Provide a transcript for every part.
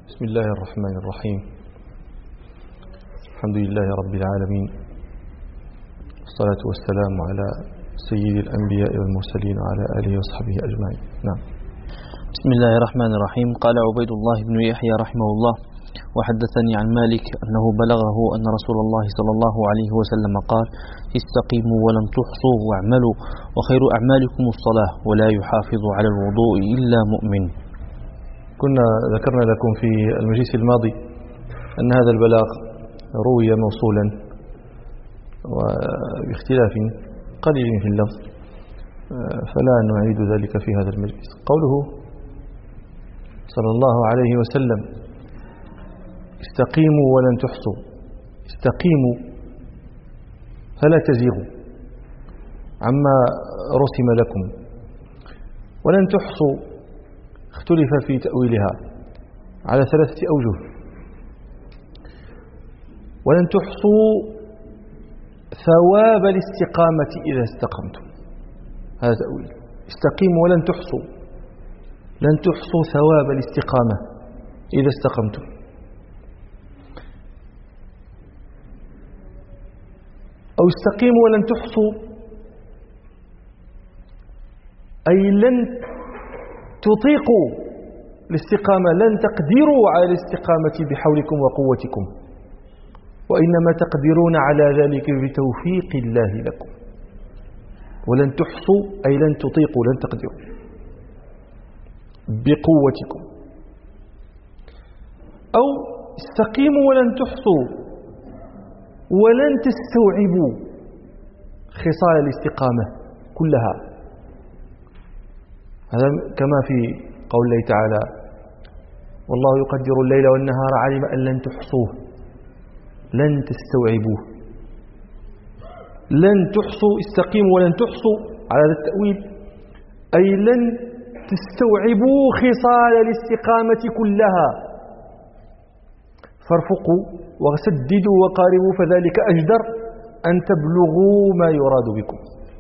بسم الله الرحمن الرحيم. الحمد لله رب العالمين، والصلاة والسلام على سيد الأنبياء والمرسلين وعلى آله وصحبه أجمعين. نعم. بسم الله الرحمن الرحيم. قال عبيد الله بن يحيى رحمه الله: وحدثني عن مالك أنه بلغه أن رسول الله صلى الله عليه وسلم قال: استقيموا ولن تحصوا واعملوا، وخير أعمالكم الصلاة، ولا يحافظ على الوضوء إلا مؤمن. كنا ذكرنا لكم في المجلس الماضي أن هذا البلاغ روي موصولا وباختلاف قليل في اللفظ، فلا نعيد ذلك في هذا المجلس. قوله صلى الله عليه وسلم: استقيموا ولن تحصوا، استقيموا فلا تزيغوا عما رسم لكم، ولن تحصوا اختلف في تأويلها على 3 أوجه. ولن تحصوا ثواب الاستقامة إذا استقمتم، هذا تأويل. استقيموا ولن تحصوا، لن تحصوا ثواب الاستقامة إذا استقمتم. أو استقيموا ولن تحصوا أي لن تطيقوا الاستقامة، لن تقدروا على الاستقامة بحولكم وقوتكم، وإنما تقدرون على ذلك بتوفيق الله لكم. ولن تحصوا أي لن تطيقوا، لن تقدروا بقوتكم. أو استقيموا ولن تحصوا ولن تستوعبوا خصال الاستقامة كلها. هذا كما في قول الله تعالى: والله يقدر الليل والنهار علم أن لن تحصوه، لن تستوعبوه. لن تحصوا، استقيموا ولن تحصوا على هذا التأويل أي لن تستوعبوا خصال الاستقامة كلها، فارفقوا وسددوا وقاربوا فذلك أجدر أن تبلغوا ما يراد بكم.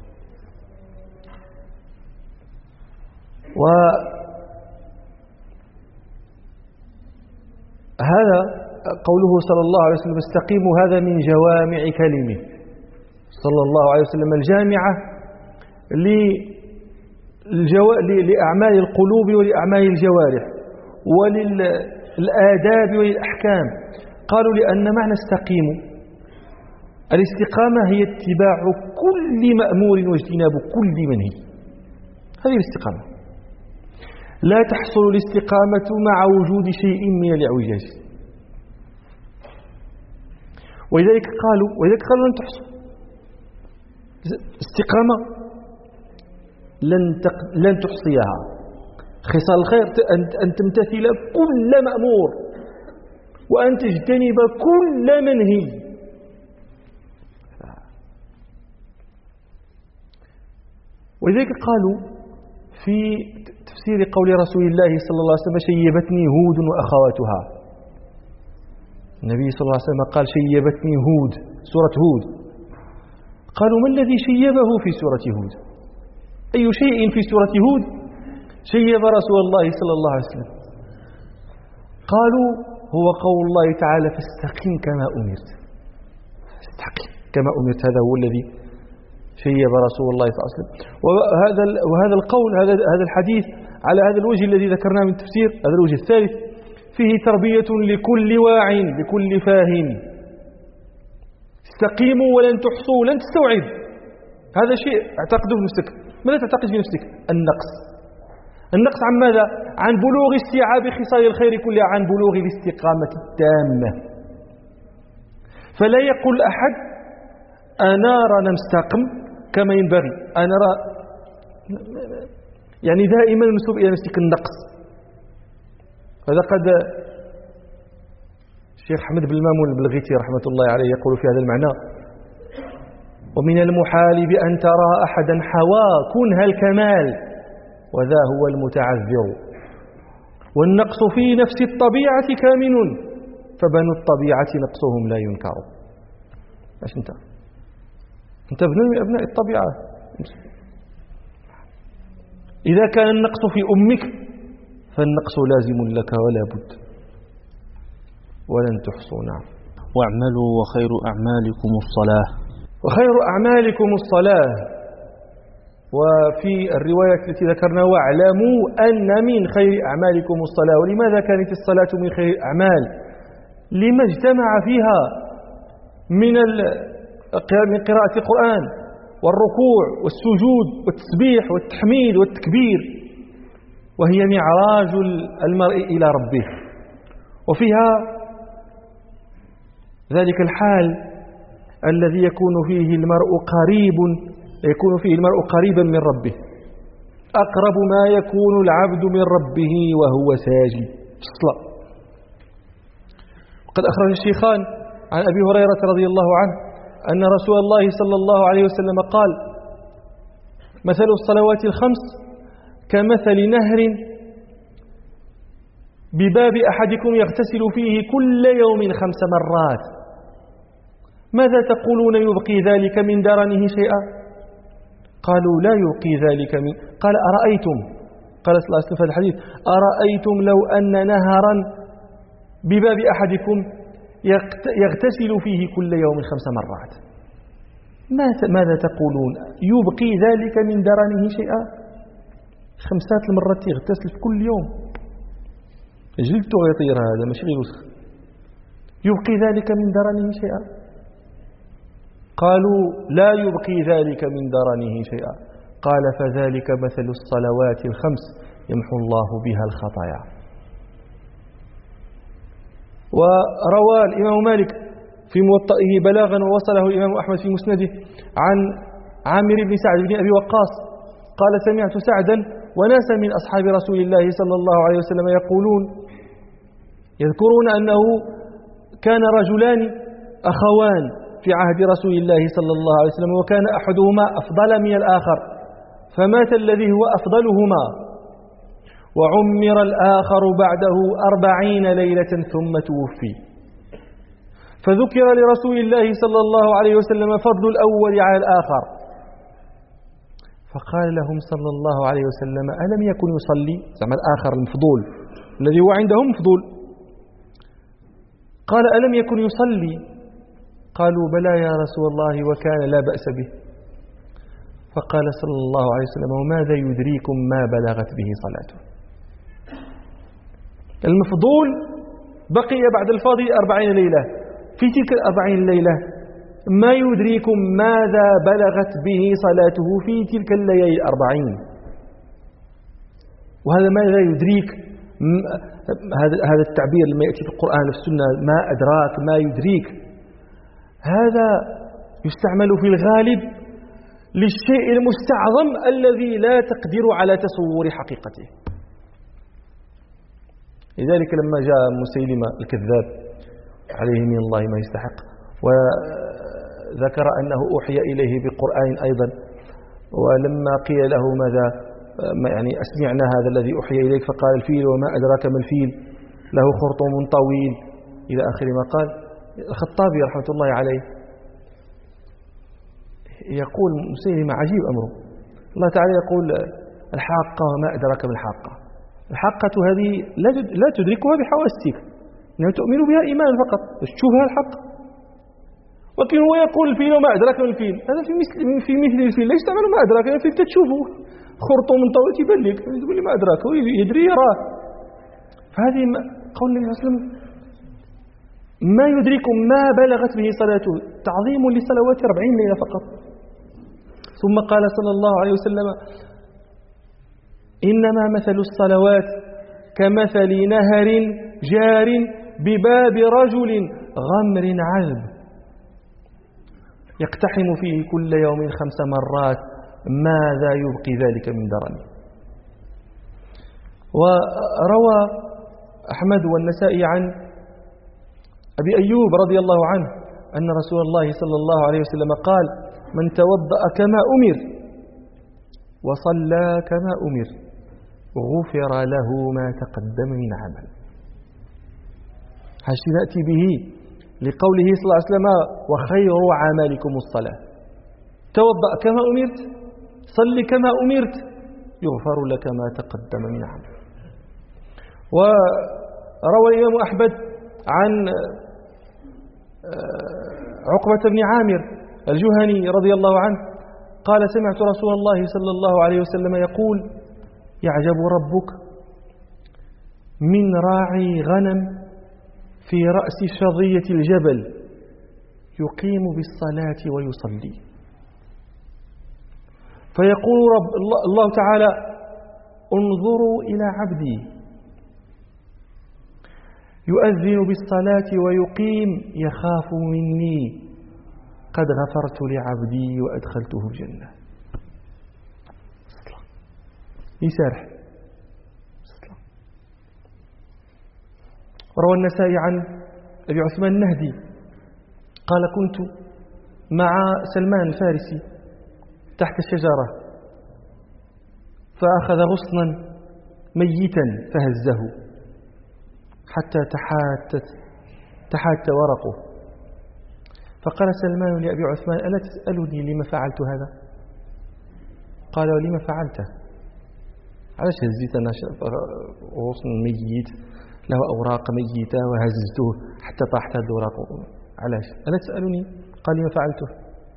وهذا قوله صلى الله عليه وسلم: استقيموا، هذا من جوامع كلمه صلى الله عليه وسلم، الجامعة لأعمال القلوب ولأعمال الجوارح وللآداب وللأحكام. قالوا لأن معنى استقيموا الاستقامة هي اتباع كل مأمور واجتناب كل منهي، هذه الاستقامة. لا تحصل الاستقامة مع وجود شيء من الاعوجاج، ولذلك قالوا لن تحصل استقامة، لن تحصيها. خصال الخير أن تمتثل كل مأمور وأن تجتنب كل منهي. ولذلك قالوا في تفسير قول رسول الله صلى الله عليه وسلم: شيبتني هود وأخواتها. النبي صلى الله عليه وسلم قال: شيبتني هود، سورة هود. قالوا: ما الذي شيبه في سورة هود؟ أي شيء في سورة هود شيب رسول الله صلى الله عليه وسلم؟ قالوا: هو قول الله تعالى: فاستقم كما أمرت. استقم كما أمرت، هذا هو الذي شيب رسول الله صلى الله عليه وسلم. وهذا القول، هذا الحديث على هذا الوجه الذي ذكرناه من التفسير، هذا الوجه الثالث، فيه تربية لكل واع لكل فاهم. استقيموا ولن تحصوا، لن تستوعب. هذا شيء اعتقده في نفسك. ماذا تعتقد في نفسك؟ النقص عن ماذا؟ عن بلوغ استيعاب خصال الخير كلها، عن بلوغ الاستقامة التامة. فلا يقول أحد: أنا رانا مستقم كما ينبغي، أنا يعني دائما منسوب إلى نفسك النقص. هذا قد الشيخ أحمد بن مامون البلغيتي رحمة الله عليه يقول في هذا المعنى: ومن المحال بأن ترى أحدا حوى كنه الكمال، وذا هو المتعذر، والنقص في نفس الطبيعة كامن، فبنو الطبيعة نقصهم لا ينكر. ايش انت ابن من أبناء الطبيعة. إذا كان النقص في أمك فالنقص لازم لك ولا بد. ولن تحصوا. نعم. واعملوا وخير أعمالكم الصلاة. وخير أعمالكم الصلاة. وفي الرواية التي ذكرنا واعلموا أن من خير أعمالكم الصلاة. ولماذا كانت الصلاة من خير الأعمال؟ لما اجتمع فيها من قراءة القرآن والركوع والسجود والتسبيح والتحميد والتكبير، وهي معراج المرء إلى ربه، وفيها ذلك الحال الذي يكون فيه المرء قريبا من ربه، أقرب ما يكون العبد من ربه وهو ساجد في الصلاة. وقد أخرج الشيخان عن أبي هريرة رضي الله عنه أن رسول الله صلى الله عليه وسلم قال: مثل الصلوات الخمس كمثل نهر بباب أحدكم يغتسل فيه كل يوم 5 مرات. ماذا تقولون يبقي ذلك من درنه شيئا؟ قالوا: لا يبقي ذلك من. قال: أرأيتم، قال صلى الله عليه وسلم في الحديث: أرأيتم لو أن نهرا بباب أحدكم يغتسل فيه كل يوم 5 مرات، ماذا تقولون يبقي ذلك من درنه شيئا؟ 5 المرات يغتسل في كل يوم، جلدته يطير، هذا ماشي غير وسخ. يبقي ذلك من درنه شيئا؟ قالوا: لا يبقي ذلك من درنه شيئا. قال: فذلك مثل الصلوات الخمس يمحو الله بها الخطايا. وروى الإمام مالك في موطئه بلاغا، ووصله الإمام أحمد في مسنده عن عامر بن سعد بن أبي وقاص قال: سمعت سعدا وناسا من أصحاب رسول الله صلى الله عليه وسلم يذكرون أنه كان رجلان أخوان في عهد رسول الله صلى الله عليه وسلم، وكان أحدهما أفضل من الآخر، فمات الذي هو أفضلهما، وعمر الآخر بعده 40 ليلة ثم توفي. فذكر لرسول الله صلى الله عليه وسلم فضل الأول على الآخر، فقال لهم صلى الله عليه وسلم: ألم يكن يصلي؟ زعما الآخر المفضول الذي هو عندهم مفضول، قال: ألم يكن يصلي؟ قالوا: بلى يا رسول الله وكان لا بأس به. فقال صلى الله عليه وسلم: وماذا يدريكم ما بلغت به صلاته؟ المفضول بقي بعد الفاضل 40 ليلة، في تلك 40 ليلة ما يدريكم ماذا بلغت به صلاته في تلك الليالي 40. وهذا ماذا يدريك، هذا التعبير لما يأتي في القرآن وفي السنة، ما أدراك، ما يدريك، هذا يستعمل في الغالب للشيء المستعظم الذي لا تقدر على تصور حقيقته. لذلك لما جاء مسيلمة الكذاب عليه من الله ما يستحق، وذكر أنه أوحي إليه بقرآن أيضا، ولما قيل له ماذا يعني أسمعنا هذا الذي أوحي إليك، فقال: الفيل وما أدراك ما الفيل، له خرطوم طويل، إلى آخر ما قال. الخطابي رحمة الله عليه يقول مسيلمة عجيب أمره، الله تعالى يقول: الحاقة وما أدراك ما الحاقة. الحاقة هذه لا تدركها بحواسك، إنها تؤمن بها إيمان فقط، تشوفها الحق. ولكن هو يقول: الفيل وما أدراك ما الفيل، هذا في مثل الفيل، لا يستعمل ما أدراك، الفيل تشوفه خرطوم طويل تبان لك، تقول لي ما أدراك، هو يدري يراه. فهذه قول النبي صلى الله عليه وسلم: ما يدركم ما بلغت به صلاته، تعظيم لصلوات 40 ليلة فقط. ثم قال صلى الله عليه وسلم: إنما مثل الصلوات كمثل نهر جار بباب رجل غمر عذب يقتحم فيه كل يوم 5 مرات، ماذا يبقي ذلك من درنه؟ وروى أحمد والنسائي عن أبي أيوب رضي الله عنه أن رسول الله صلى الله عليه وسلم قال: من توضأ كما أمر وصلى كما أمر غفر له ما تقدم من عمل. هذا نأتي به لقوله صلى الله عليه وسلم: وخير عملكم الصلاة. توضأ كما أمرت، صل كما أمرت، يغفر لك ما تقدم من عمل. وروى الإمام أحمد عن عقبة بن عامر الجهني رضي الله عنه قال سمعت رسول الله صلى الله عليه وسلم يقول يعجب ربك من راعي غنم في رأس شظية الجبل يقيم بالصلاة ويصلي، فيقول الله تعالى انظروا إلى عبدي يؤذن بالصلاة ويقيم يخاف مني قد غفرت لعبدي وأدخلته الجنة. يسارح. روى النسائي عن أبي عثمان النهدي قال كنت مع سلمان الفارسي تحت الشجرة فأخذ غصنا ميتا فهزه حتى تحات ورقه، فقال سلمان لأبي عثمان ألا تسألني لما فعلت هذا؟ قال ولما فعلته؟ علاش هزيت أنا غصن ميت له أوراق ميتة وهززته حتى طاحت هذه الأوراق؟ علاش؟ ألا تسألني؟ قال لما فعلته؟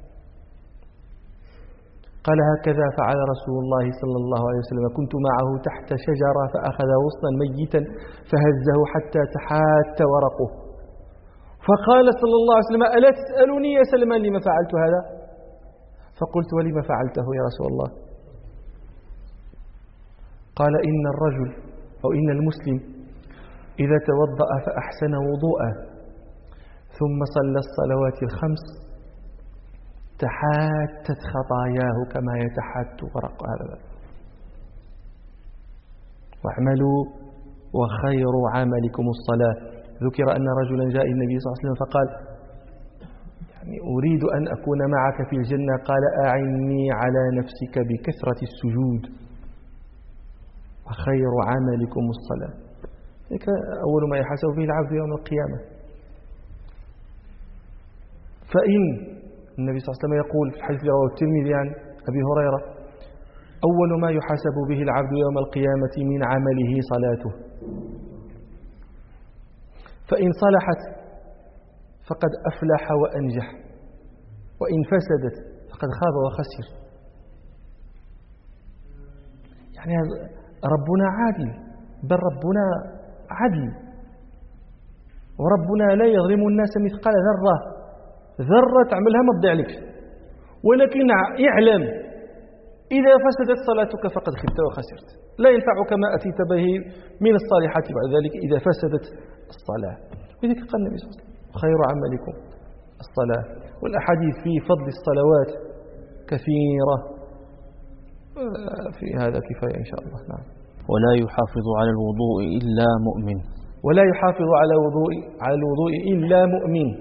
قال هكذا فعل رسول الله صلى الله عليه وسلم كنت معه تحت شجرة فأخذ غصنا ميتا فهزه حتى تحات ورقه، فقال صلى الله عليه وسلم ألا تسألني يا سلمان لما فعلت هذا؟ فقلت ولما فعلته يا رسول الله؟ قال إن الرجل أو إن المسلم إذا توضأ فأحسن وضوءه ثم صلى الصلوات الخمس تحاتت خطاياه كما يتحات ورق هذا. واعملوا وخير عملكم الصلاة. ذكر أن رجلا جاء النبي صلى الله عليه وسلم فقال يعني أريد أن أكون معك في الجنة، قال أعني على نفسك بكثرة السجود وخير عملكم الصلاة. ذلك أول ما يحاسب به العبد يوم القيامة. فإن النبي صلى الله عليه وسلم يقول في الحديث رواه الترمذي عن أبي هريرة أول ما يحاسب به العبد يوم القيامة من عمله صلاته، فإن صلحت فقد أفلح وأنجح، وإن فسدت فقد خاب وخسر. يعني ربنا عادل، بل ربنا عدل، وربنا لا يظلم الناس مثقال ذرة تعملها ما تضيعلكش، ولكن يعلم إذا فسدت صلاتك فقد خبت وخسرت، لا ينفعك ما أتيت به من الصالحات بعد ذلك إذا فسدت الصلاة. لذلك قال النبي صلى الله عليه وسلم خير عملكم الصلاة. والأحاديث في فضل الصلوات كثيرة، في هذا كفاية إن شاء الله. نعم. ولا يحافظ على الوضوء إلا مؤمن. ولا يحافظ على الوضوء إلا مؤمن،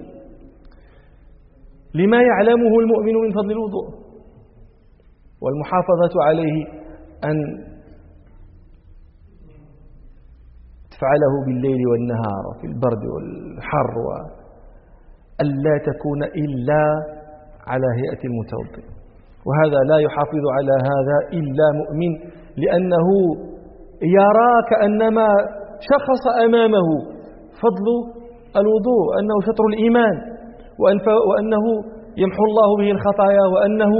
لما يعلمه المؤمن من فضل الوضوء. والمحافظة عليه أن تفعله بالليل والنهار في البرد والحر، وألا تكون إلا على هيئة المتوضئ. وهذا لا يحافظ على هذا إلا مؤمن، لأنه يرى كأنما شخص أمامه فضل الوضوء، أنه شطر الإيمان، وأنه يمحو الله به الخطايا، وأنه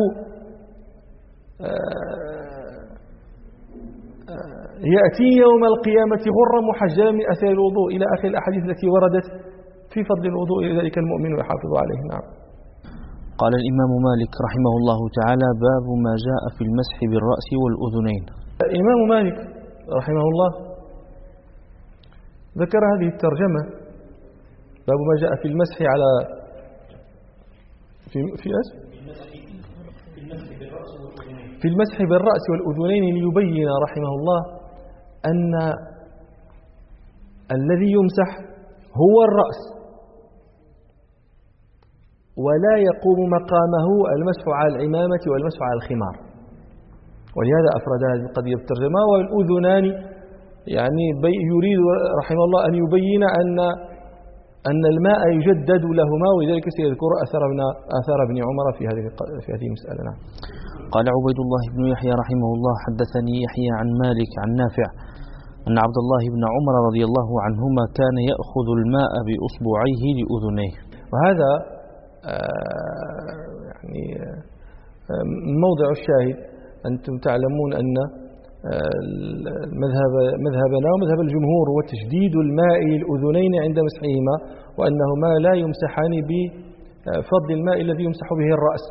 يأتي يوم القيامة غرا محجلا من أثر الوضوء إلى آخر الأحاديث التي وردت في فضل الوضوء، لذلك المؤمن يحافظ عليه. نعم. قال الإمام مالك رحمه الله تعالى باب ما جاء في المسح بالرأس والأذنين. الإمام مالك رحمه الله ذكر هذه الترجمة باب ما جاء في المسح على في المسح بالرأس والأذنين ليبين رحمه الله أن الذي يمسح هو الرأس، ولا يقوم مقامه المسح على العمامة والمسح على الخمار. ولهذا أفرد هذه القضية بالترجمة. والأذنان يعني يريد رحمه الله أن يبين أن الماء يجدد لهما، ولذلك سيذكر آثار ابن عمر في هذه المسألة. نعم. قال عبيد الله بن يحيى رحمه الله حدثني يحيى عن مالك عن نافع أن عبد الله بن عمر رضي الله عنهما كان يأخذ الماء بأصبعيه لأذنيه. وهذا يعني موضع الشاهد. أنتم تعلمون أن مذهبنا ومذهب الجمهور هو تشديد الماء للأذنين عند مسحهما، وأنهما لا يمسحان بفضل الماء الذي يمسح به الرأس.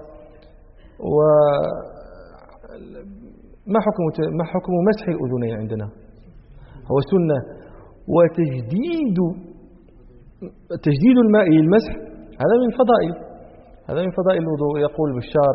وما حكم مسح الأذنين عندنا؟ هو سنة. وتجديد الماء للمسح هذا من فضائل الوضوء. يقول بشار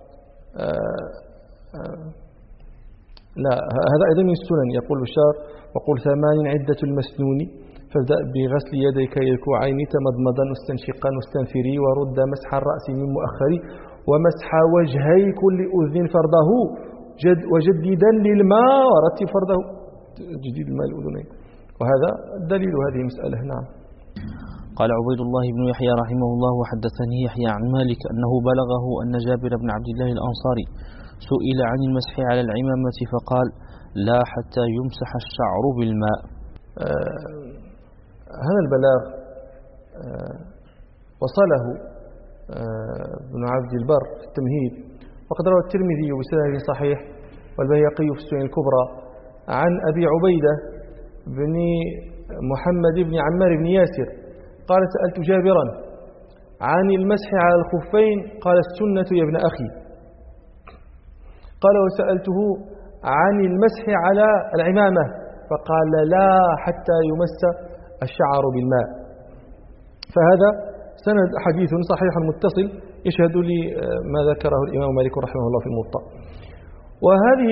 لا، هذا أيضا من السنن. يقول بشار: وقل 8 عدة المسنون، فابدأ بغسل يديك إلى الكوعين تمضمضا واستنشقا واستنثري، ورد مسح الرأس من مؤخر، ومسح وجهي كل أذن فرضه، وجددا للماء ورتب فرضه. تجديد الماء الأذنين، وهذا دليل هذه المسألة. نعم. قال عبيد الله بن يحيى رحمه الله: وحدثني يحيى عن مالك أنه بلغه أن جابر بن عبد الله الأنصاري سئل عن المسح على العمامة فقال: لا حتى يمسح الشعر بالماء. هذا البلاغ وصله ابن عبد البر في التمهيد، وقد روى الترمذي بسند صحيح والبيهقي في السنن الكبرى عن أبي عبيدة بن محمد بن عمار بن ياسر قال: سألت جابرا عن المسح على الخفين، قال: السنة يا ابن أخي. قال: وسألته عن المسح على العمامة، فقال: لا حتى يمس الشعر بالماء. فهذا سند حديث صحيح متصل يشهد لي ما ذكره الإمام مالك رحمه الله في الموطأ. وهذه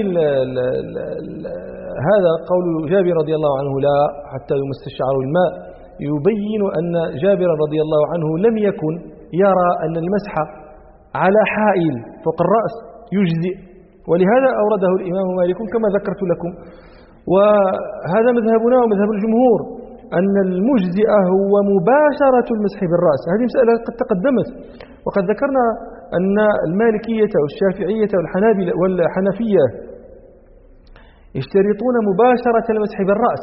هذا قول جابر رضي الله عنه: لا حتى يمس الشعر بالماء، يبين أن جابر رضي الله عنه لم يكن يرى أن المسح على حائل فوق الرأس يجزئ، ولهذا أورده الإمام مالك كما ذكرت لكم. وهذا مذهبنا ومذهب الجمهور، أن المجزئ هو مباشرة المسح بالرأس. هذه مسألة قد تقدمت، وقد ذكرنا أن المالكية والشافعية والحنفية يشترطون مباشرة المسح بالرأس،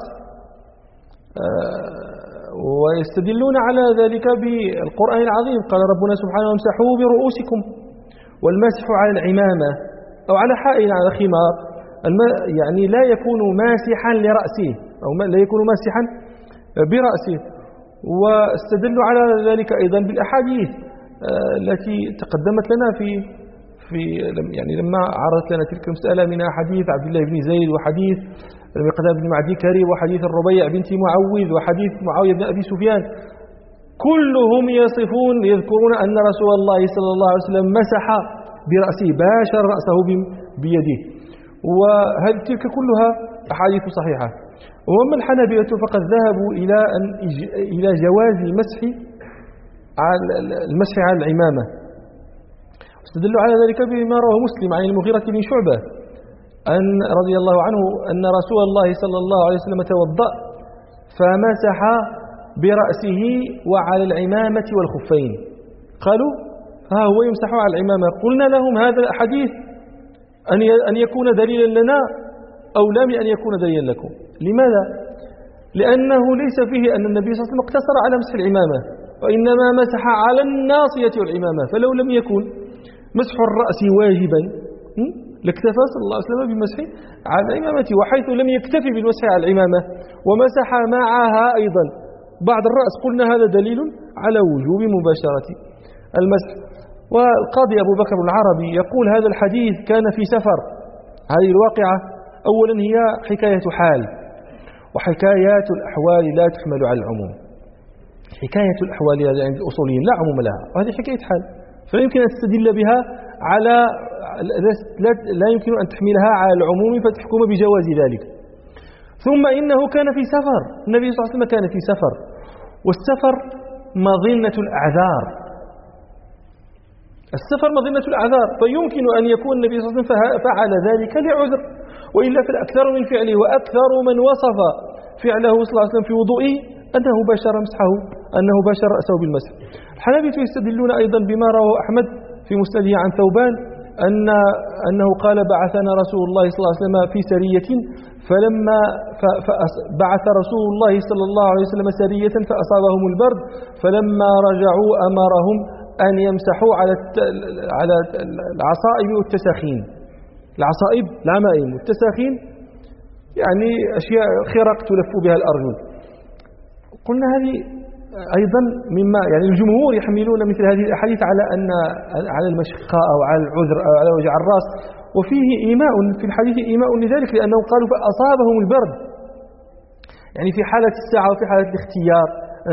ويستدلون على ذلك بالقرآن العظيم. قال ربنا سبحانه: وامسحوا برؤوسكم. والمسح على العمامة أو على حائل على خمار يعني لا يكون ماسحا لرأسه، أو لا يكون ماسحا برأسه. واستدلوا على ذلك أيضا بالأحاديث التي تقدمت لنا في يعني لما عرضت لنا تلك المسألة، من حديث عبد الله بن زيد، وحديث المقداد بن معدي كريب، وحديث الربيع بنت معوذ، وحديث معاوية بن أبي سفيان. كلهم يذكرون أن رسول الله صلى الله عليه وسلم مسح برأسه، باشر رأسه بيده. وهذه تلك كلها أحاديث صحيحة. وأما الحنابلة فقد ذهبوا إلى جواز المسح على العمامة، واستدلوا على ذلك بما رواه مسلم عن المغيرة بن شعبة أن رضي الله عنه أن رسول الله صلى الله عليه وسلم توضأ فمسح برأسه وعلى العمامة والخفين. قالوا: ها هو يمسح على العمامة. قلنا لهم: هذا الحديث أن يكون دليلا لنا أولى من أن يكون دليلا لكم. لماذا؟ لأنه ليس فيه أن النبي صلى الله عليه وسلم اقتصر على مسح العمامة، وإنما مسح على الناصية والعمامة. فلو لم يكن مسح الرأس واجبا لاكتفى صلى الله عليه وسلم بمسح على العمامة، وحيث لم يكتفي بالمسح على العمامة ومسح معها أيضا بعد الرأس، قلنا هذا دليل على وجوب مباشرة المسح. والقاضي أبو بكر العربي يقول: هذا الحديث كان في سفر. هذه الواقعة أولا هي حكاية حال، وحكايات الأحوال لا تحمل على العموم. حكاية الأحوال عند الأصوليين لا عموم لها، وهذه حكاية حال، فلا يمكن أن تستدل بها على لا يمكن أن تحملها على العموم فتحكم بجواز ذلك. ثم إنه كان في سفر، النبي صلى الله عليه وسلم كان في سفر، والسفر مظنة الأعذار. السفر مظنة الأعذار، فيمكن أن يكون النبي صلى الله عليه وسلم فعل ذلك لعذر، وإلا فالأكثر من فعله، وأكثر من وصف فعله صلى الله عليه وسلم في وضوئه أنه باشر مسحه، أنه باشر رأسه بالمسح. الحنابلة يستدلون أيضا بما رواه أحمد في مسنده عن ثوبان أنه قال بعثنا رسول الله صلى الله عليه وسلم في سرية، فلما بعث رسول الله صلى الله عليه وسلم سرية فأصابهم البرد، فلما رجعوا أمرهم أن يمسحوا على العصائب والتساخين. العصائب العمائم والتساخين يعني أشياء خرق تلف بها الأرجل. قلنا هذه أيضا مما يعني الجمهور يحملون مثل هذه الأحاديث على المشقة أو على العذر أو على وجع الرأس، وفيه إيماء في الحديث إيماء لذلك، لأنهم قالوا فأصابهم البرد، يعني في حالة الساعة وفي حالة الاختيار،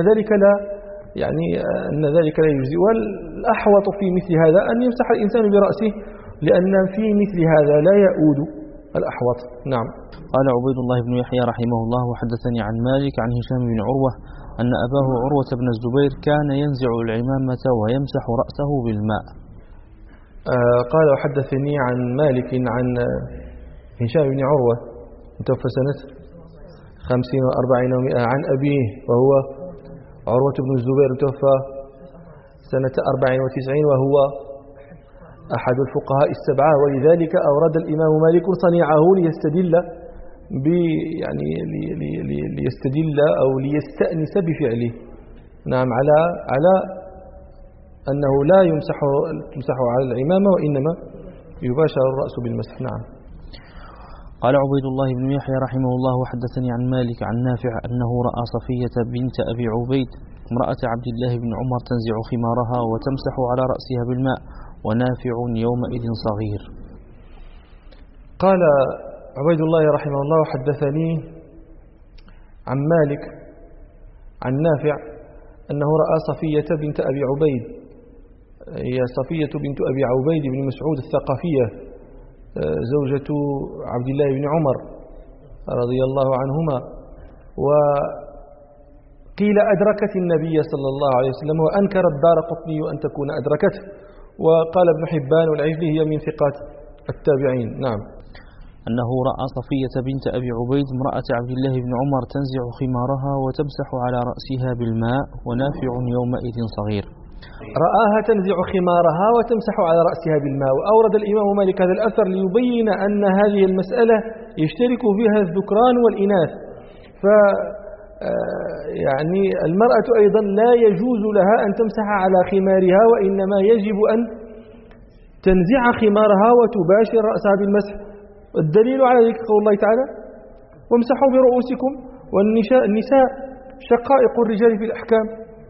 أن ذلك لا يجزي. والأحوط في مثل هذا أن يمسح الإنسان برأسه، لأن في مثل هذا لا يؤود الأحوط. نعم. قال عبيد الله بن يحيى رحمه الله: وحدثني عن مالك عن هشام بن عروة أن أباه عروة بن الزبير كان ينزع العمامة ويمسح رأسه بالماء. قال وحدثني عن مالك عن هشام بن عروة متوفى سنة 50 و40 و100 عن أبيه وهو عروة بن الزبير متوفى سنة 94 وهو أحد الفقهاء السبعة، ولذلك أورد الإمام مالك صنيعه ليستدل أو ليستأنس بفعله. نعم، على أنه لا تمسح على العمامة، وإنما يباشر الرأس بالمسح. نعم. قال عبيد الله بن يحيى رحمه الله: وحدثني عن مالك عن نافع أنه رأى صفية بنت أبي عبيد امرأة عبد الله بن عمر تنزع خمارها وتمسح على رأسها بالماء، ونافع يومئذ صغير. قال عبيد الله رحمه الله: حدثني عن مالك عن نافع أنه رأى صفية بنت أبي عبيد، هي صفية بنت أبي عبيد بن مسعود الثقفية، زوجة عبد الله بن عمر رضي الله عنهما، وقيل أدركت النبي صلى الله عليه وسلم، وأنكر الدارقطني أن تكون أدركته، وقال ابن حبان والعجلي هي من ثقات التابعين. نعم. أنه رأى صفية بنت أبي عبيد امرأة عبد الله بن عمر تنزع خمارها وتمسح على رأسها بالماء، ونافع يومئذ صغير. رآها تنزع خمارها وتمسح على رأسها بالماء. وأورد الإمام مالك هذا الأثر ليبين أن هذه المسألة يشترك فيها الذكران والإناث، يعني المرأة أيضا لا يجوز لها أن تمسح على خمارها، وإنما يجب أن تنزع خمارها وتباشر رأسها بالمسح. الدليل على ذلك قول الله تعالى: وامسحوا برؤوسكم، والنساء شقائق الرجال في الأحكام.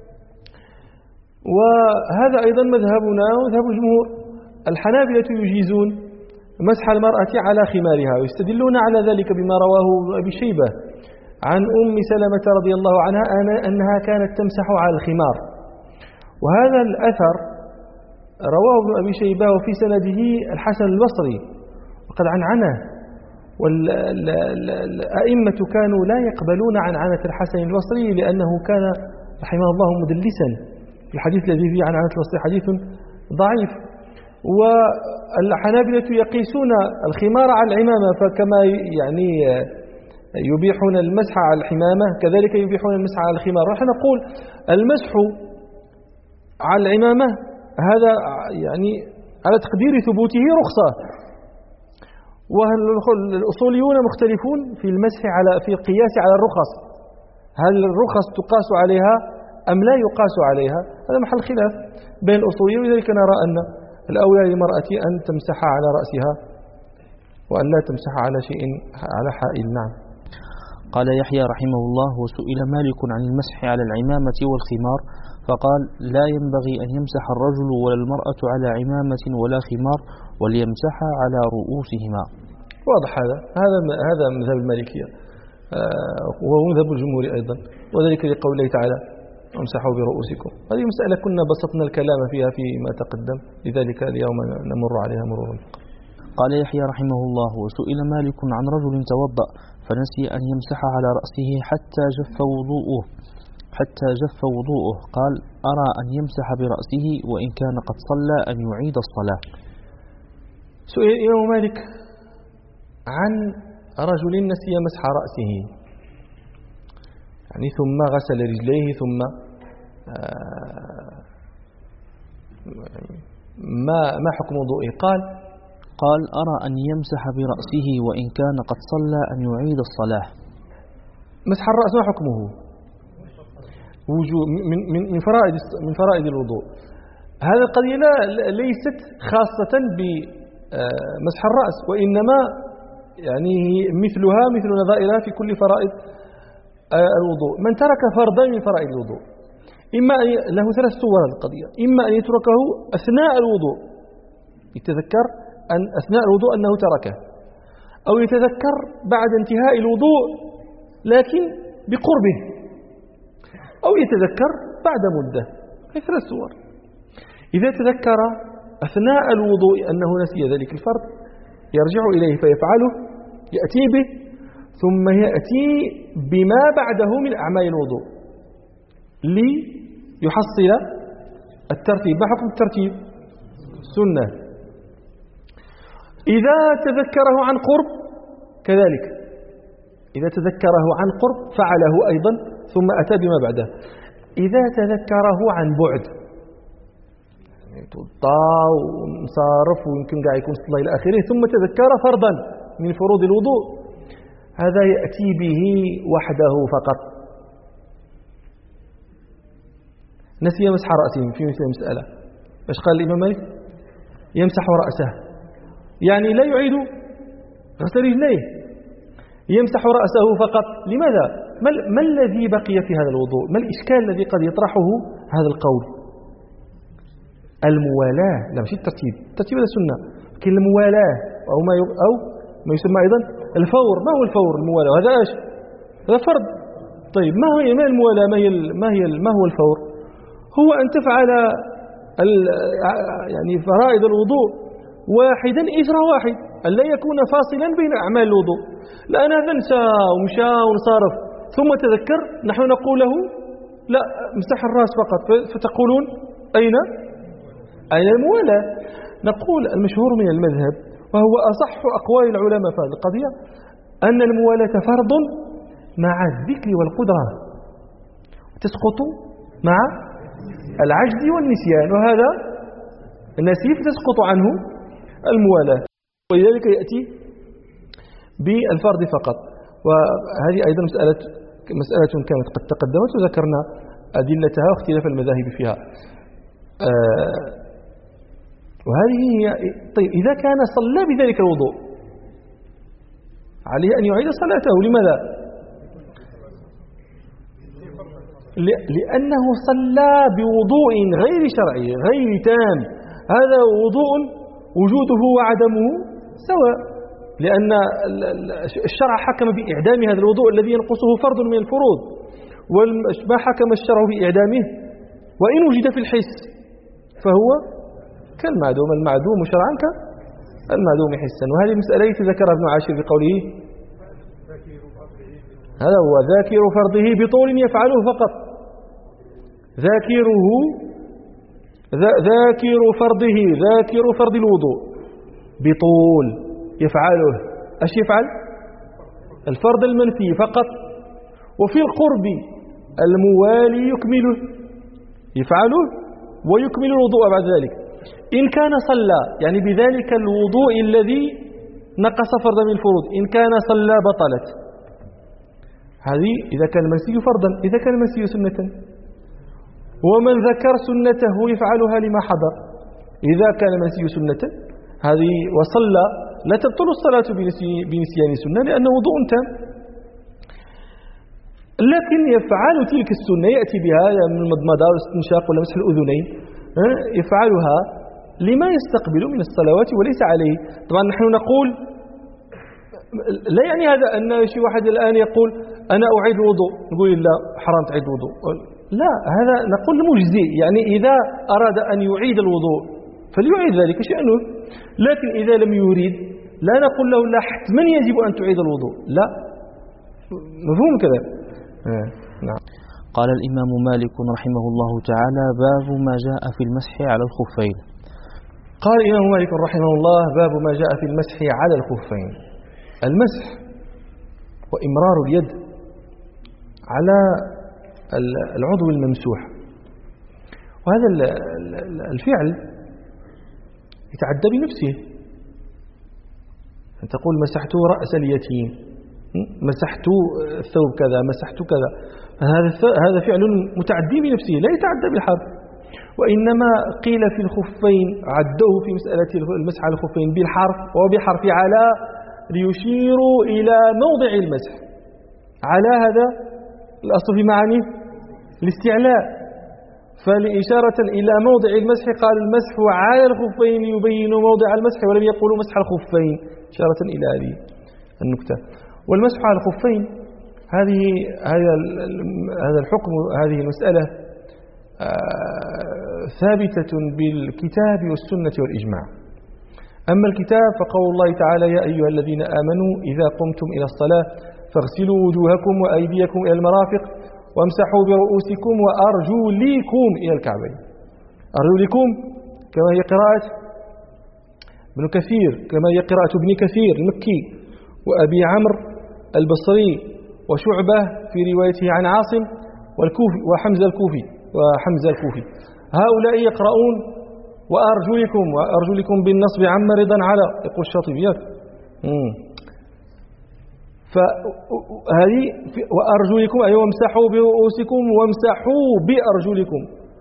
وهذا أيضا مذهبنا ومذهب الجمهور. الحنابلة يجيزون مسح المرأة على خمارها، ويستدلون على ذلك بما رواه أبي شيبة عن أم سلمة رضي الله عنها أنها كانت تمسح على الخمار. وهذا الأثر رواه ابن أبي شيبة وفي سنده الحسن البصري وقد عنعنه، والأئمة كانوا لا يقبلون عنعنة الحسن البصري لأنه كان رحمه الله مدلسا. الحديث الذي فيه عنعنة البصري حديث ضعيف. والحنابلة يقيسون الخمار على العمامة، فكما يعني يبيحون المسح على الحمامة كذلك يبيحون المسح على الخمار. ونحن نقول المسح على العمامة هذا يعني على تقدير ثبوته رخصة، والأصوليون مختلفون في المسح في القياس على الرخص، هل الرخص تقاس عليها أم لا يقاس عليها؟ هذا محل خلاف بين الأصوليين، ولذلك نرى أن الأولى للمرأة أن تمسح على رأسها وأن لا تمسح على شيء على حائل. نعم. قال يحيى رحمه الله: وسئل مالك عن المسح على العمامة والخمار فقال: لا ينبغي أن يمسح الرجل ولا المرأة على عمامة ولا خمار، وليمسح على رؤوسهما. واضح هذا مذهب المالكية، وهو مذهب الجمهور أيضا، وذلك لقول الله تعالى: وامسحوا برؤوسكم. هذه مسألة كنا بسطنا الكلام فيها فيما تقدم، لذلك اليوم نمر عليها مرورا. قال يحيى رحمه الله: وسئل مالك عن رجل توضأ فنسي أن يمسح على رأسه حتى جف وضوءه، قال: أرى أن يمسح برأسه وإن كان قد صلى أن يعيد الصلاة. سئل الإمام مالك عن رجل نسي مسح رأسه، يعني ثم غسل رجليه، ثم ما حكم وضوئه؟ قال: قال أرى أن يمسح برأسه وإن كان قد صلى أن يعيد الصلاة. مسح الرأس ما حكمه؟ من فرائض الوضوء. هذه القضية ليست خاصة بمسح الرأس، وإنما يعني مثلها مثل نظائرها في كل فرائض الوضوء. من ترك فرضا من فرائض الوضوء إما له ثلاث صور هذه القضية: إما أن يتركه أثناء الوضوء، يتذكر أن أثناء الوضوء أنه تركه، أو يتذكر بعد انتهاء الوضوء لكن بقربه، أو يتذكر بعد مدة. هذه ثلاث صور. إذا تذكر أثناء الوضوء أنه نسي ذلك الفرض يرجع إليه فيفعله، يأتي به، ثم يأتي بما بعده من أعمال الوضوء ليحصل الترتيب. ما حكم الترتيب؟ سنة. إذا تذكره عن قرب كذلك، إذا تذكره عن قرب فعله أيضا ثم أتى بما بعده. إذا تذكره عن بعد، توضأ ومصارف ويمكن قاعد يكون صلى إلى آخره، ثم تذكر فرضا من فروض الوضوء، هذا يأتي به وحده فقط. نسي مسح رأسه في مثل المسألة، ايش قال الإمام مالك؟ يمسح رأسه، يعني لا يعيد غسل رجليه، يمسح رأسه فقط. لماذا؟ ما الذي بقي في هذا الوضوء؟ ما الإشكال الذي قد يطرحه هذا القول؟ الموالاة، لا مش الترتيب. الترتيب هذا سنة، لكن الموالاة أو ما يسمى أيضا الفور. ما هو الفور؟ الموالاة هذا ايش؟ هذا فرض. طيب ما هي الموالاة؟ ما هو الفور؟ هو أن تفعل يعني فرائض الوضوء واحدا إثر واحد، أن لا يكون فاصلا بين أعمال الوضوء. لأن هذا نسى ومشى ونصارف ثم تذكر، نحن نقول له لا مسح الرأس فقط، فتقولون أين الموالاة؟ نقول المشهور من المذهب وهو أصح أقوال العلماء في هذه القضية أن الموالاة فرض مع الذكر والقدرة، تسقط مع العجز والنسيان، وهذا النسيف تسقط عنه الموالاة، ولذلك يأتي بالفرض فقط. وهذه أيضا مسألة كانت قد تقدمت وذكرنا أدلتها واختلاف المذاهب فيها. وهذه هي. طيب إذا كان صلى بذلك الوضوء عليه أن يعيد صلاته. لماذا؟ لأنه صلى بوضوء غير شرعي غير تام. هذا وضوء وجوده وعدمه سواء، لأن الشرع حكم بإعدام هذا الوضوء الذي ينقصه فرض من الفروض، وما حكم الشرع بإعدامه وإن وجد في الحس فهو كالمعدوم، المعدوم شرعا كالمعدوم حسا. وهذه المسألة التي ذكرها ابن عاشر بقوله هذا هو ذاكر فرضه بطول يفعله فقط. ذاكر فرض الوضوء بطول يفعله. ايش يفعل؟ الفرض المنفي فقط. وفي القرب الموالي يكمله، يفعله ويكمل الوضوء بعد ذلك. إن كان صلى يعني بذلك الوضوء الذي نقص فرضا من الفروض، إن كان صلى بطلت. هذه إذا كان المنسي فرضا. إذا كان المنسي سنة، ومن ذكر سنته يفعلها لما حضر. إذا كان المنسي سنة هذه وصلى لا تبطل الصلاة بنسيان سنة لأنه وضوء تام، لكن يفعل تلك السنة، يأتي بها من المضمضة والاستنشاق ولا مسح الأذنين، يفعلها لما يستقبل من الصلوات وليس عليه. طبعا نحن نقول لا يعني هذا أن شي واحد الآن يقول أنا أعيد الوضوء، نقول لا حرام تعيد الوضوء، لا، هذا نقول مجزئ. يعني إذا أراد أن يعيد الوضوء فليعيد ذلك شأنه، لكن إذا لم يريد لا نقول له لا حتما يجب أن تعيد الوضوء، لا. مفهوم كذا؟ نعم. قال الإمام مالك رحمه الله تعالى: باب ما جاء في المسح على الخفين. قال الإمام مالك رحمه الله: باب ما جاء في المسح على الخفين. المسح وإمرار اليد على العضو الممسوح، وهذا الفعل يتعدى بنفسه، أن تقول مسحت رأس اليتيم، مسحت الثوب كذا، مسحت كذا، هذا فعل متعدي بنفسه لا يتعدى بالحرف. وإنما قيل في الخفين عدوه في مسألة المسح على الخفين بالحرف وبحرف على ليشيروا إلى موضع المسح. على هذا الأصل في معاني الاستعلاء، فلإشارة إلى موضع المسح قال المسح على الخفين يبين موضع المسح، ولم يقولوا مسح الخفين إشارة إلى هذه النكتة. والمسح على الخفين هذا الحكم، هذه المسألة ثابتة بالكتاب والسنة والإجماع. أما الكتاب فقول الله تعالى: يا أيها الذين آمنوا إذا قمتم إلى الصلاة فاغسلوا وجوهكم وأيديكم إلى المرافق وامسحوا برؤوسكم وأرجلكم إلى الكعبين. أرجلكم كما هي قراءة ابن كثير، كما هي قراءة ابن كثير المكي وأبي عمرو البصري وشعبة في روايته عن عاصم والكوفي وحمزة الكوفي. هؤلاء يقرؤون وأرجلكم بالنصب عم رضا على، يقول الشاطبي. فهذه وأرجلكم أي وامسحوا برؤوسكم وامسحوا بأرجلكم.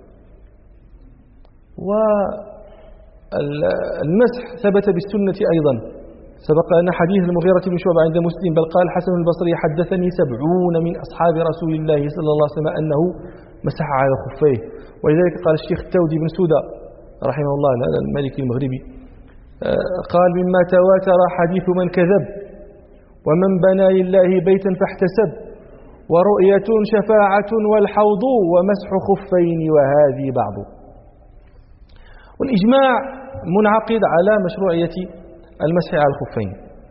والمسح ثبت بالسنة أيضا، سبق أن حديث المغيرة بن شعبة عند مسلم بل قال حسن البصري: حدثني 70 من أصحاب رسول الله صلى الله عليه وسلم أنه مسح على خفيه. ولذلك قال الشيخ التودي بن سودة رحمه الله هذا المالكي المغربي قال: مما تواتر حديث من كذب ومن بنى لله بيتا فاحتسب ورؤية شفاعة والحوض ومسح خفين وهذه بعض. والإجماع منعقد على مشروعية المسح على الخفين.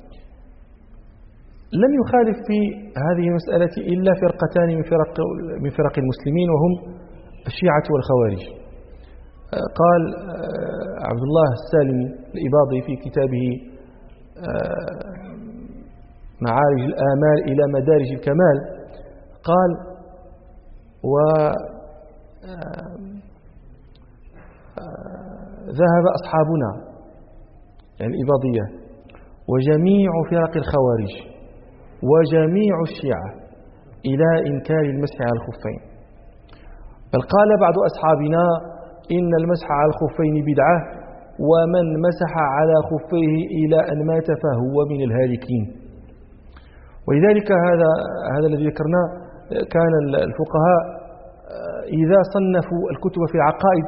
لم يخالف في هذه المسألة إلا فرقتان من فرق المسلمين، وهم الشيعة والخوارج. قال عبد الله السالمي الإباضي في كتابه معارج الآمال إلى مدارج الكمال قال: ذهب أصحابنا يعني الإباضية وجميع فرق الخوارج وجميع الشيعة إلى إنكار المسح على الخفين، بل قال بعض أصحابنا إن المسح على الخفين بدعة، ومن مسح على خفيه إلى أن مات فهو من الهالكين. ولذلك هذا الذي ذكرناه كان الفقهاء إذا صنفوا الكتب في العقائد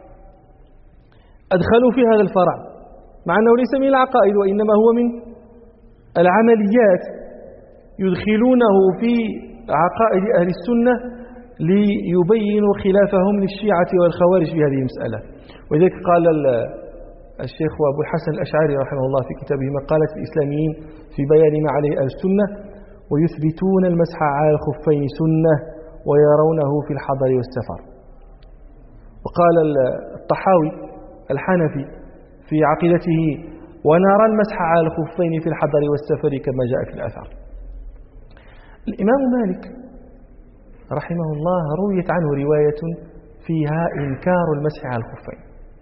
أدخلوا في هذا الفرع، مع أنه ليس من العقائد وإنما هو من العمليات، يدخلونه في عقائد أهل السنة ليبينوا خلافهم للشيعة والخوارج في هذه المسألة. ولذلك قال الشيخ أبو الحسن الأشعري رحمه الله في كتابه مقالة الإسلاميين في بيان ما عليه أهل السنة: ويثبتون المسح على الخفين سنة ويرونه في الحضر والسفر. وقال الطحاوي الحنفي في عقيدته: ونرى المسح على الخفين في الحضر والسفر كما جاء في الأثر. الإمام مالك رحمه الله رويت عنه رواية فيها إنكار المسح على الخفين،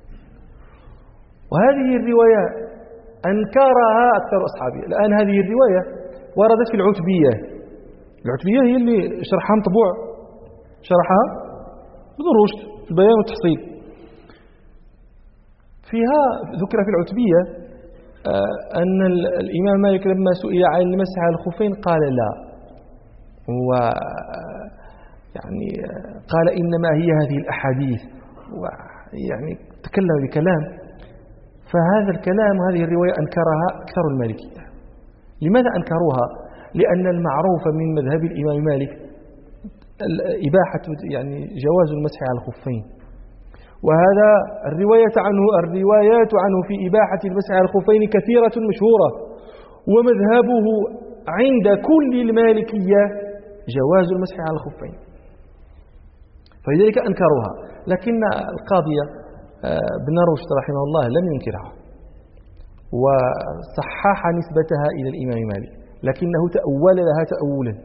وهذه الرواية أنكرها أكثر أصحابه. الآن هذه الرواية وردت في العتبية هي اللي شرحها مطبوع، شرحها ابن رشد في البيان والتحصيل. فيها ذكر في العتبية أن الإمام مالك لما سئل عن المسح على الخفين قال لا، يعني قال إنما هي هذه الأحاديث، يعني تكلم بكلام. فهذا الكلام وهذه الرواية أنكرها أكثر المالكية. لماذا أنكروها؟ لأن المعروف من مذهب الإمام مالك إباحة يعني جواز المسح على الخفين، وهذا الروايات عنه في إباحة المسح على الخفين كثيرة مشهورة، ومذهبه عند كل المالكية جواز المسح على الخفين، فلذلك أنكروها. لكن القاضية ابن رشد رحمه الله لم ينكرها وصحح نسبتها إلى الإمام مالك، لكنه تأول لها تأولا.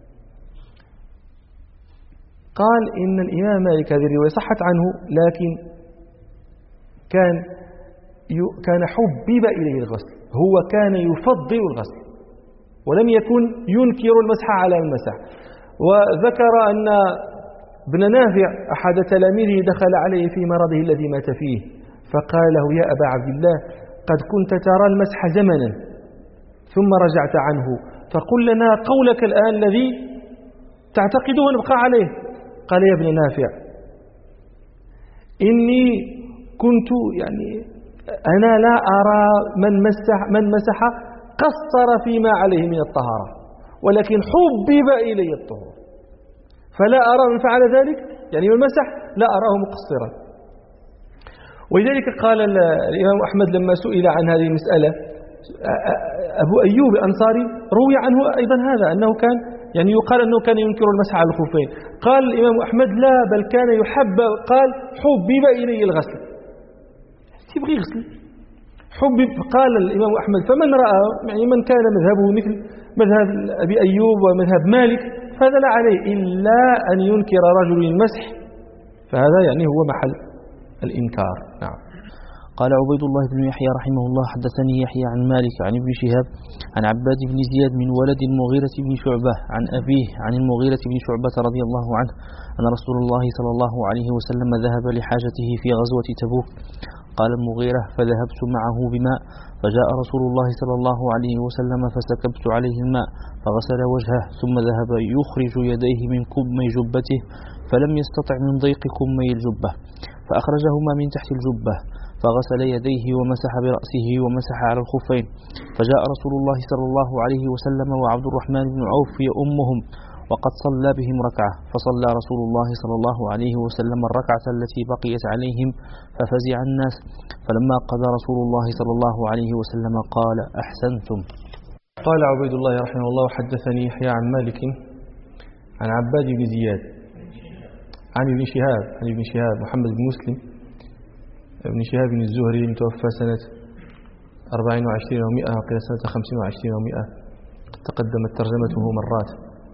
قال إن الإمام مالك هذه الرواية صحت عنه، لكن كان كان حبب إليه الغسل، هو كان يفضل الغسل ولم يكن ينكر المسح على المسح. وذكر أن ابن نافع أحد تلاميذه دخل عليه في مرضه الذي مات فيه فقال له: يا أبا عبد الله، قد كنت ترى المسح زمنا ثم رجعت عنه، فقل لنا قولك الآن الذي تعتقده نبقى عليه. قال: يا ابن نافع، إني كنت أنا لا أرى من مسح قصر فيما عليه من الطهارة، ولكن حبب إلي الطهور، فلا أرى من فعل ذلك من مسح لا أراه مقصرا. ولذلك قال الإمام أحمد لما سئل عن هذه المسألة، أبو أيوب الأنصاري روي عنه أيضا هذا، أنه كان يقال أنه كان ينكر المسح على الخفين. قال الإمام أحمد: لا، بل كان يحب، قال: حبب إلي الغسل، تبغي غسل حبب. قال الإمام أحمد: فمن رأى من كان مذهبه مثل مذهب أبي أيوب ومذهب مالك فهذا لا عليه إلا أن ينكر رجل المسح، فهذا هو محل الإنكار. نعم. قال عبيد الله بن يحيى رحمه الله: حدثني يحيى عن مالك عن ابن شهاب عن عباد بن زياد من ولد المغيرة بن شعبة عن أبيه عن المغيرة بن شعبة رضي الله عنه أن رسول الله صلى الله عليه وسلم ذهب لحاجته في غزوة تبوك. قال المغيرة: فذهبت معه بماء، فجاء رسول الله صلى الله عليه وسلم فسكبت عليه الماء فغسل وجهه، ثم ذهب يخرج يديه من كمي جبته فلم يستطع من ضيق كمي الجبة فأخرجهما من تحت الجبة، فغسل يديه ومسح برأسه ومسح على الخفين. فجاء رسول الله صلى الله عليه وسلم وعبد الرحمن بن عوف يؤمهم وقد صلى بهم ركعة، فصلى رسول الله صلى الله عليه وسلم الركعة التي بقيت عليهم ففزع الناس، فلما قضى رسول الله صلى الله عليه وسلم قال: أحسنتم. قال عبيد الله رحمه الله: حدثني يحيى عن مالك عن عباد بن زياد عن ابن شهاب محمد بن مسلم ابن شهاب بن الزهري المتوفى سنة 24 و100 وقيل سنة 25 و100، قد تقدمت ترجمته مرات.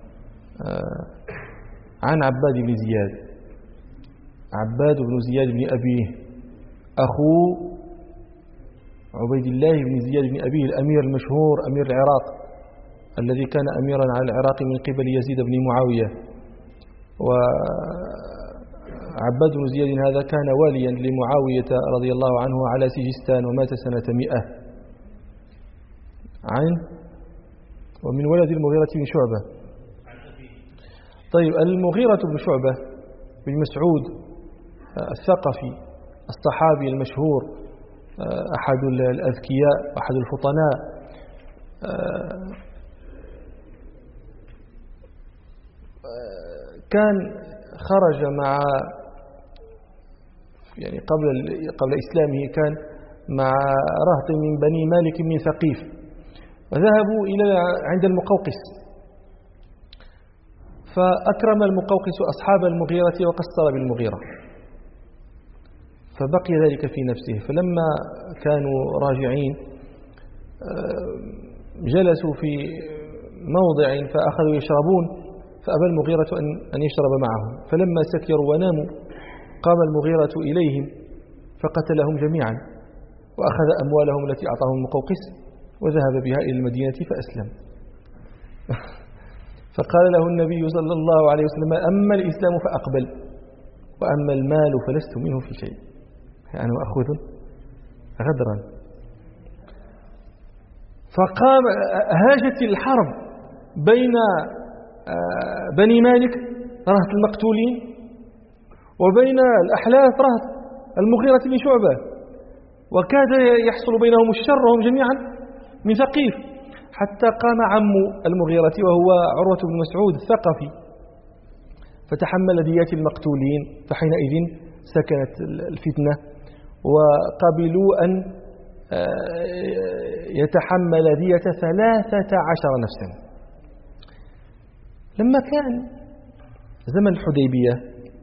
عن عباد بن زياد، عباد بن زياد بن أبيه أخو عبيد الله بن زياد بن أبيه الأمير المشهور أمير العراق الذي كان أميرا على العراق من قبل يزيد بن معاوية. وعباد بن زياد هذا كان واليا لمعاوية رضي الله عنه على سجستان ومات سنة 100. ومن ولد المغيرة بن شعبة. طيب، المغيرة بن شعبة بن مسعود الثقفي الصحابي المشهور، أحد الأذكياء وأحد الفطناء، كان خرج مع قبل إسلامه كان مع رهط من بني مالك بن ثقيف، وذهبوا عند المقوقس، فأكرم المقوقس أصحاب المغيرة وقصر بالمغيرة، فبقي ذلك في نفسه. فلما كانوا راجعين جلسوا في موضع فأخذوا يشربون، فأبى المغيرة أن يشرب معهم، فلما سكروا وناموا قام المغيرة إليهم فقتلهم جميعا، وأخذ أموالهم التي أعطاهم المقوقس وذهب بها إلى المدينة فأسلم. فقال له النبي صلى الله عليه وسلم: أما الإسلام فأقبل، وأما المال فلست منه في شيء، يعني أخذ غدرا. فقام هاجت الحرب بين بني مالك رهط المقتولين وبين الأحلاف رهط المغيرة بن شعبة، وكاد يحصل بينهم الشر وهم جميعا من ثقيف، حتى قام عم المغيرة وهو عروة بن مسعود الثقفي فتحمل ديات المقتولين، فحينئذ سكنت الفتنة وقبلوا أن يتحمل دية 13 نفسا. لما كان زمن الحديبية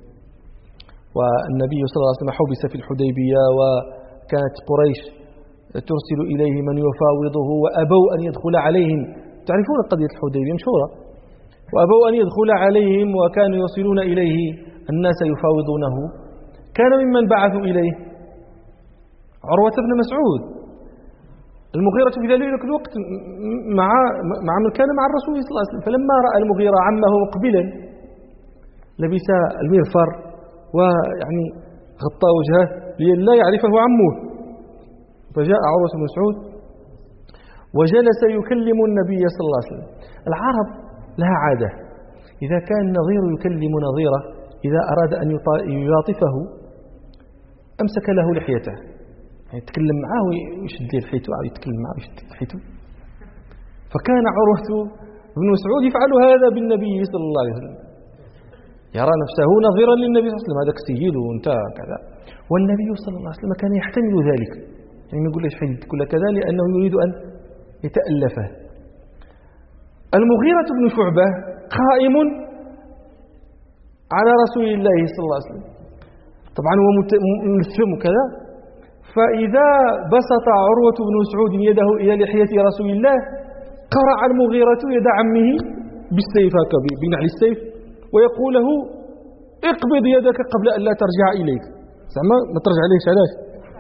والنبي صلى الله عليه وسلم حبس في الحديبية، وكانت قريش ترسل إليه من يفاوضه وأبوا أن يدخل عليهم، تعرفون قضية الحديبية مشهورة، وأبوا أن يدخل عليهم وكانوا يصلون إليه الناس يفاوضونه. كان ممن بعثوا إليه عروة بن مسعود. المغيرة في ذلك الوقت مع من كان مع الرسول صلى الله عليه وسلم، فلما رأى المغيرة عمه مقبلا لبس المغفر ويعني غطى وجهه لئلا يعرفه عمه، فجاء عروة بن مسعود وجلس يكلم النبي صلى الله عليه وسلم. العرب لها عادة، إذا كان نظير يكلم نظيره إذا أراد أن يلاطفه أمسك له لحيته، يعني يتكلم معه ويشد له لحيته، أو يتكلم معه ويشد له لحيته. فكان عروة بن مسعود يفعل هذا بالنبي صلى الله عليه وسلم، يرى نفسه نظيرا للنبي صلى الله عليه وسلم، هذاك سيد وانت كذا، والنبي صلى الله عليه وسلم كان يحتمل ذلك، يعني ما يقول ليش حيد كل كذا، لأنه يريد أن يتألفه. المغيرة بن شعبة قائم على رسول الله صلى الله عليه وسلم، طبعا هو ملثم كذا، فإذا بسط عروة بن مسعود يده إلى لحية رسول الله قرع المغيرة يد عمه بالسيف، هكذا بنعل السيف، ويقول له اقبض يدك قبل أن لا ترجع إليك، زعما ما ترجع ليش علاش.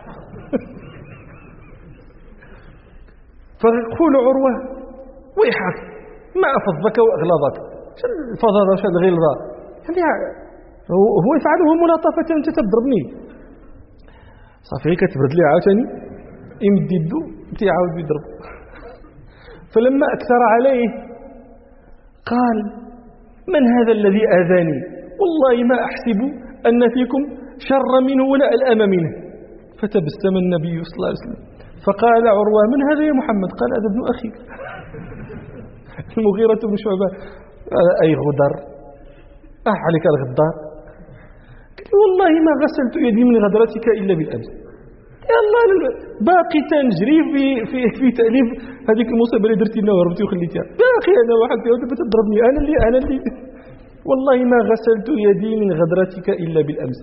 فيقول عروة ويحك ما أفضك وأغلظك، شو الفضل وشو الغلظة، يعني هو يفعله ملاطفة، أنت تضربني صافي كتبرد لي عاوتاني يمد يدو يعاود يضرب. فلما أكثر عليه قال من هذا الذي آذاني، والله ما أحسب أن فيكم شر منه ولا ألأم منه. فتبسم النبي صلى الله عليه وسلم فقال عروة من هذا يا محمد؟ قال هذا ابن أخيك. المغيرة بن شعبة أي غدر، عليك الغدار، والله ما غسلت يدي من غدرتك إلا بالأمس. يا الله باقي تنجري في تأليف هذيك المصيبة اللي درتي لنا وهربتي وخليتيها، باقي أنا واحد تضربني أنا اللي والله ما غسلت يدي من غدرتك إلا بالأمس.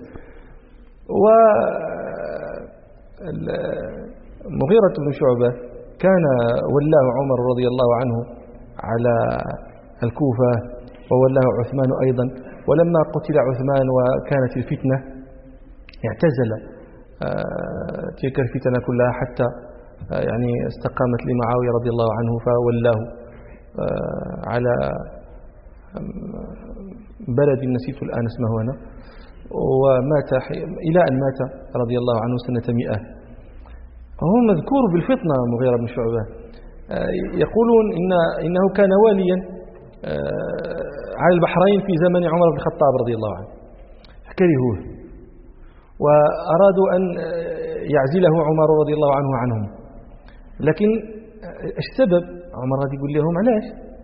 ومغيرة بن شعبة كان ولاه عمر رضي الله عنه على الكوفة، وولاه عثمان أيضا، ولما قتل عثمان وكانت الفتنة اعتزل تلك الفتنة كلها حتى يعني استقامت لمعاوية رضي الله عنه، فولاه على بلد نسيت الآن اسمه هنا، ومات إلى أن مات رضي الله عنه سنة 100. هو مذكور بالفطنة مغيرة بن شعبة، يقولون إنه كان واليا على البحرين في زمن عمر بن الخطاب رضي الله عنه، فكرهوه وأرادوا أن يعزله عمر رضي الله عنه عنهم، لكن السبب عمر غادي يقول لهم علاش،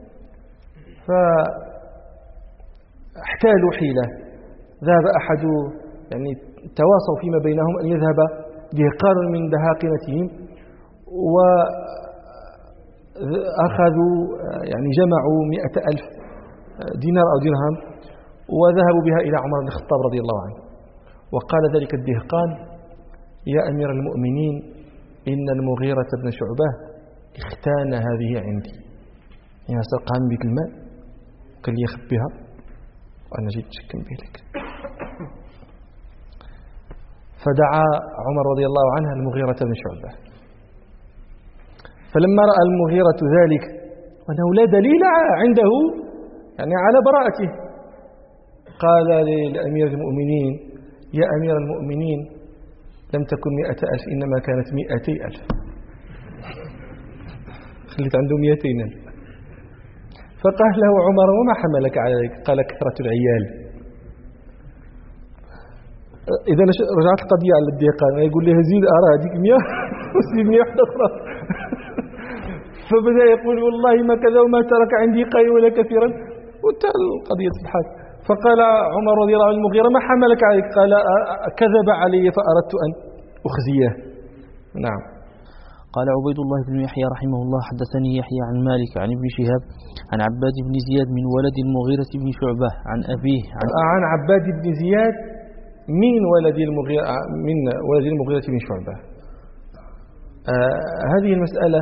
فاحتالوا حيلة، ذهب أحد يعني تواصوا فيما بينهم أن يذهب دهقان من دهاقنتهم، وأخذوا يعني جمعوا 100,000 دينار أو درهم وذهبوا بها إلى عمر بن الخطاب رضي الله عنه، وقال ذلك الدهقان يا أمير المؤمنين إن المغيرة بن شعبة اختان هذه عندي، يعني سرقها من بيت المال قال لي يخبيها وأنا جيت تشكم به لك. فدعا عمر رضي الله عنه المغيرة بن شعبة، فلما رأى المغيرة ذلك وأنه لا دليل عنده يعني على براءته، قال لأمير المؤمنين يا أمير المؤمنين لم تكن 100,000 إنما كانت 200,000، خليت عنده 200,000. فقال له عمر وما حملك على ذلك؟ قال كثرة العيال. إذا رجعت القضية على الدهقان يقول لي زيد أرى هذيك 100 وزيد 100 واحدة أخرى. فبدأ يقول والله ما كذا وما ترك عندي قليلا ولا كثيرا، وانتهى القضية سبحانه. فقال عمر رضي الله عنه المغيرة ما حملك عليك؟ قال كذب علي فأردت أن أخزيه. نعم. قال عبيد الله بن يحيى رحمه الله حدثني يحيى عن مالك عن ابن شهاب عن عباد بن زياد من ولد المغيرة بن شعبة عن أبيه عن عباد بن زياد من ولد المغيرة بن شعبة. هذه المسألة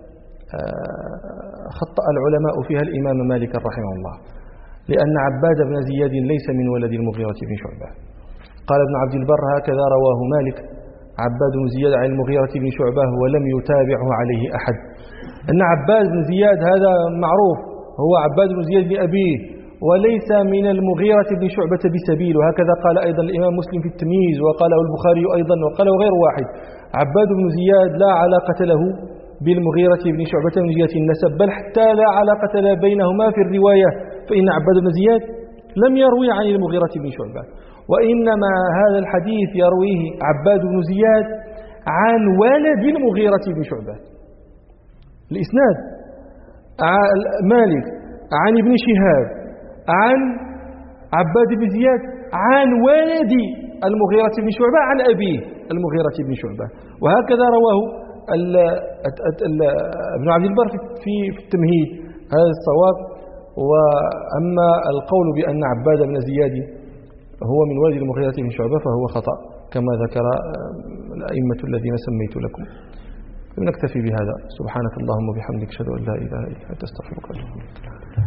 خطأ العلماء فيها الإمام مالك رحمه الله، لأن عباد بن زياد ليس من ولد المغيرة بن شعبة. قال ابن عبد البر هكذا رواه مالك عباد بن زياد عن المغيرة بن شعبة ولم يتابعه عليه أحد. أن عباد بن زياد هذا معروف، هو عباد بن زياد بن أبيه وليس من المغيرة بن شعبة بسبيل، وهكذا قال أيضا الإمام مسلم في التمييز، وقاله البخاري أيضا، وقاله غير واحد. عباد بن زياد لا علاقة له بالمغيرة بن شعبة من جهة النسب، بل حتى لا علاقة بينهما في الرواية، فإن عباد بن زياد لم يروي عن المغيرة بن شعبة، وإنما هذا الحديث يرويه عباد بن زياد عن ولد المغيرة بن شعبة. الإسناد مالك عن ابن شهاب عن عباد بن زياد عن ولد المغيرة بن شعبة عن أبيه المغيرة بن شعبة، وهكذا رواه ابن عبد البر في التمهيد. هذا الصواب. وأما القول بأن عباد بن زياد هو من ولد المغيرة بن شعبة فهو خطأ كما ذكر الأئمة الذين سميت لكم. نكتفي بهذا. سبحانك اللهم وبحمدك، أشهد أن لا إله إلا أنت، أستغفرك وأتوب إليك.